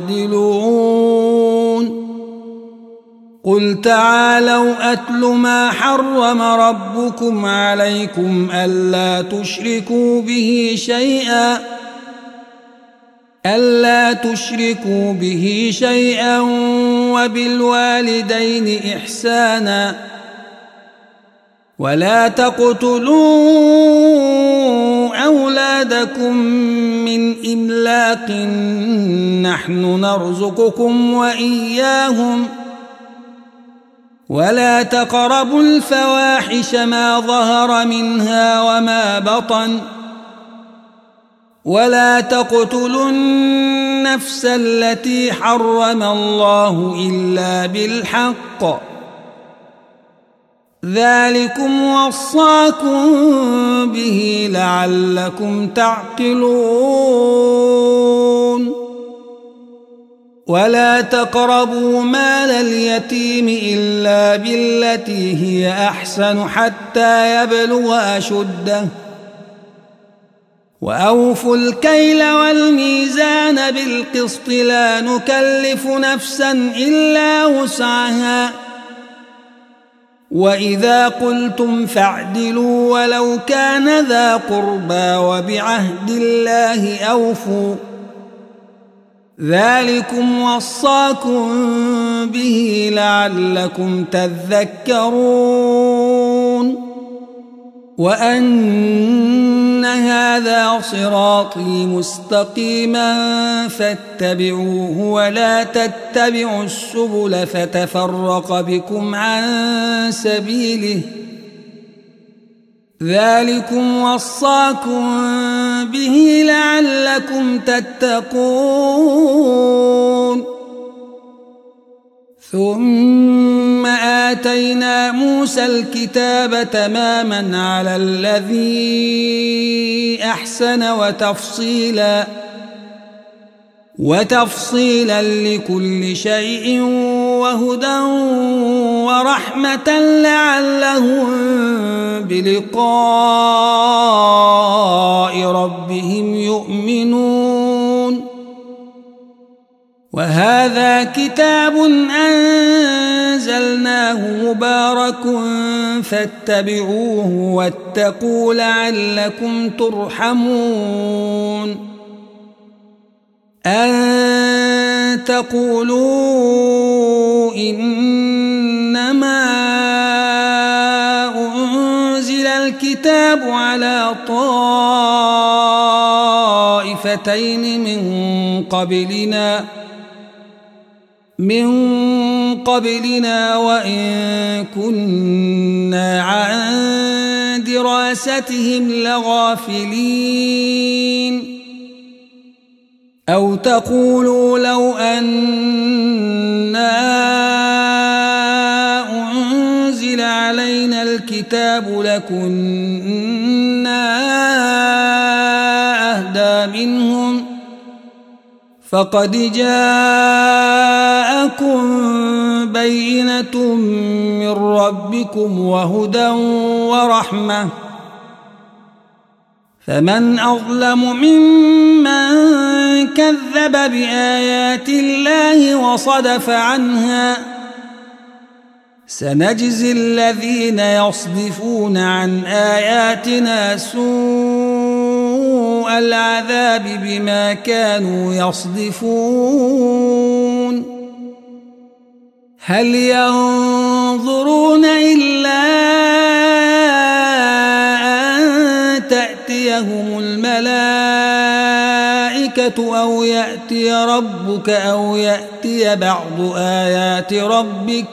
يعدلون قل تعالوا أتل ما حرم ربكم عليكم ألا تشركوا به شيئا ألا تشركوا به شيئا وبالوالدين إحسانا ولا تقتلوا أولادكم من إملاق نحن نرزقكم وإياهم ولا تقربوا الفواحش ما ظهر منها وما بطن ولا تقتلوا النفس التي حرم الله إلا بالحق ذلكم وصاكم به لعلكم تعقلون ولا تقربوا مال اليتيم إلا بالتي هي أحسن حتى يبلغ أشده وأوفوا الكيل والميزان بالقسط لا نكلف نفسا إلا وسعها وإذا قلتم فاعدلوا ولو كان ذا قربى وبعهد الله أوفوا ذلكم وصاكم به لعلكم تذكرون وأن هذا صراطي مستقيما فاتبعوه ولا تتبعوا السبل فتفرق بكم عن سبيله ذلكم وصاكم به لعلكم تتقون ثم آتينا موسى الكتاب تماما على الذي أحسن وتفصيلا وتفصيلا لكل شيء وهدى ورحمة لعلهم بلقاء ربهم يؤمنون وهذا كتاب أنزلناه مبارك فاتبعوه واتقوا لعلكم ترحمون أن تقولوا إنما أنزل الكتاب على طائفتين من قبلنا من قبلنا وإن كنا عن دراستهم لغافلين أو تقولوا لو أنا أنزل علينا الكتاب لكنا أهدى منهم فقد جاءكم بينة من ربكم وهدى ورحمة فمن أظلم ممن كذب بآيات الله وصدف عنها سنجزي الذين يصدفون عن آياتنا سوء العذاب بما كانوا يصدفون هل ينظرون إلا أن تأتيهم الملائكة أو يأتي ربك أو يأتي بعض آيات ربك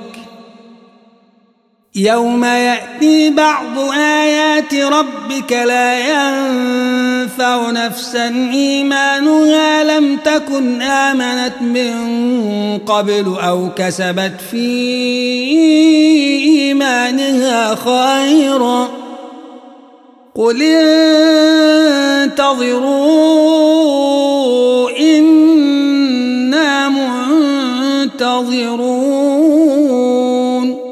يوم يأتي بعض آيات ربك لا ينفع نفسا إيمانها لم تكن آمنت من قبل أو كسبت في إيمانها خيرا قل انتظروا إنا منتظرون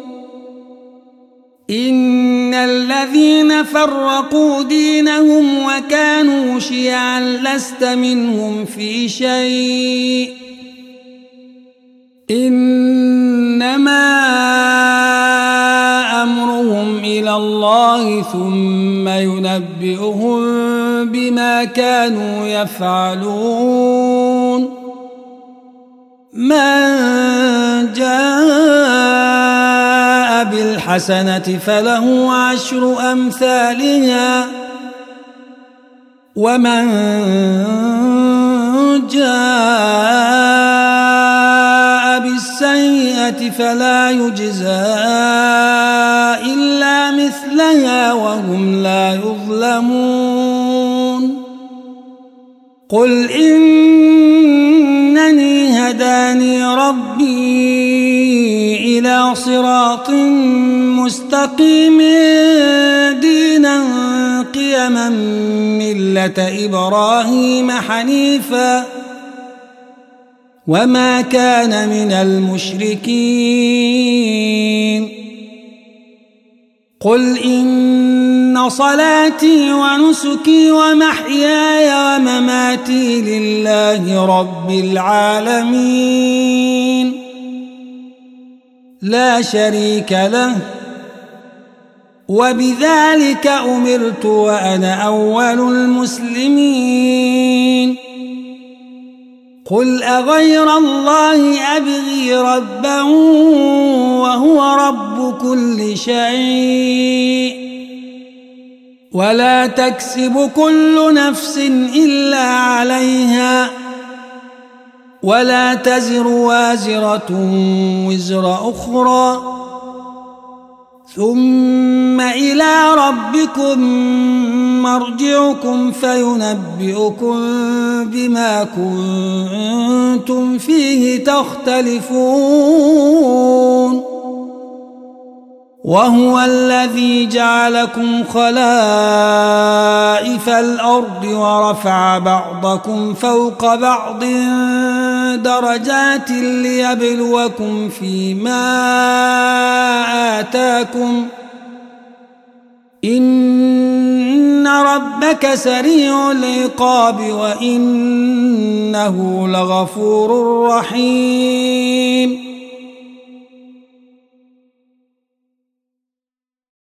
إن الذين فرقوا دينهم وكانوا شيعا لست منهم في شيء إنما أمرهم إلى الله ثم ينبئهم بما كانوا يفعلون من جاء بالحسنة فله عشر أمثالها ومن جاء بالسيئة فلا يجزى إلا مثلها وهم لا يظلمون قل إنني هداني ربي إلى صراط مستقيم دينا قيما ملة إبراهيم حنيفا وما كان من المشركين قل إن صلاتي ونسكي ومحياي ومماتي لله رب العالمين لا شريك له وبذلك أمرت وأنا أول المسلمين قل أغير الله أبغي ربا وهو رب كل شيء ولا تكسب كل نفس إلا عليها ولا تزر وازرة وزر أخرى ثم إلى ربكم مرجعكم فينبئكم بما كنتم فيه تختلفون وهو الذي جعلكم خلائف الأرض ورفع بعضكم فوق بعض درجات ليبلوكم فيما آتاكم إن ربك سريع العقاب وإنه لغفور رحيم